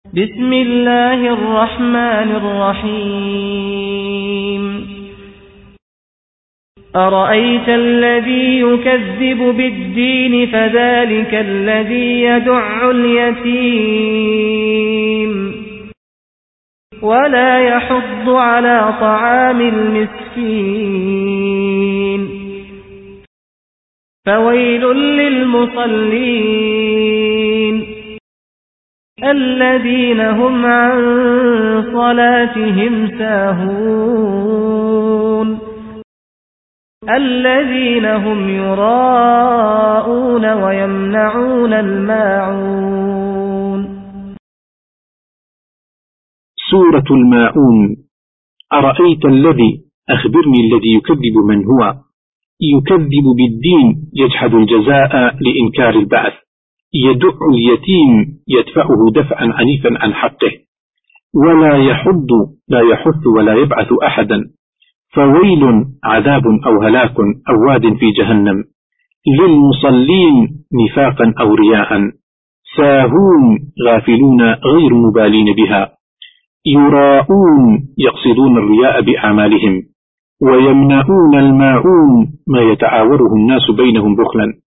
بسم الله الرحمن الرحيم أرأيت الذي يكذب بالدين فذلك الذي يدع اليتيم ولا يحض على طعام المسكين فويل للمصلين الذين هم عن صلاتهم ساهون الذين هم يراءون ويمنعون الماعون. سورة الماعون. أرأيت الذي أخبرني الذي يكذب من هو يكذب بالدين يجحد الجزاء لإنكار البعث يدع اليتيم يدفعه دفعا عنيفا عن حقه ولا يحض لا يحث ولا يبعث أحدا فويل عذاب أو هلاك أو واد في جهنم للمصلين نفاقا أو رياء ساهون غافلون غير مبالين بها يراءون يقصدون الرياء بأعمالهم ويمنعون الماعون ما يتعاوره الناس بينهم بخلا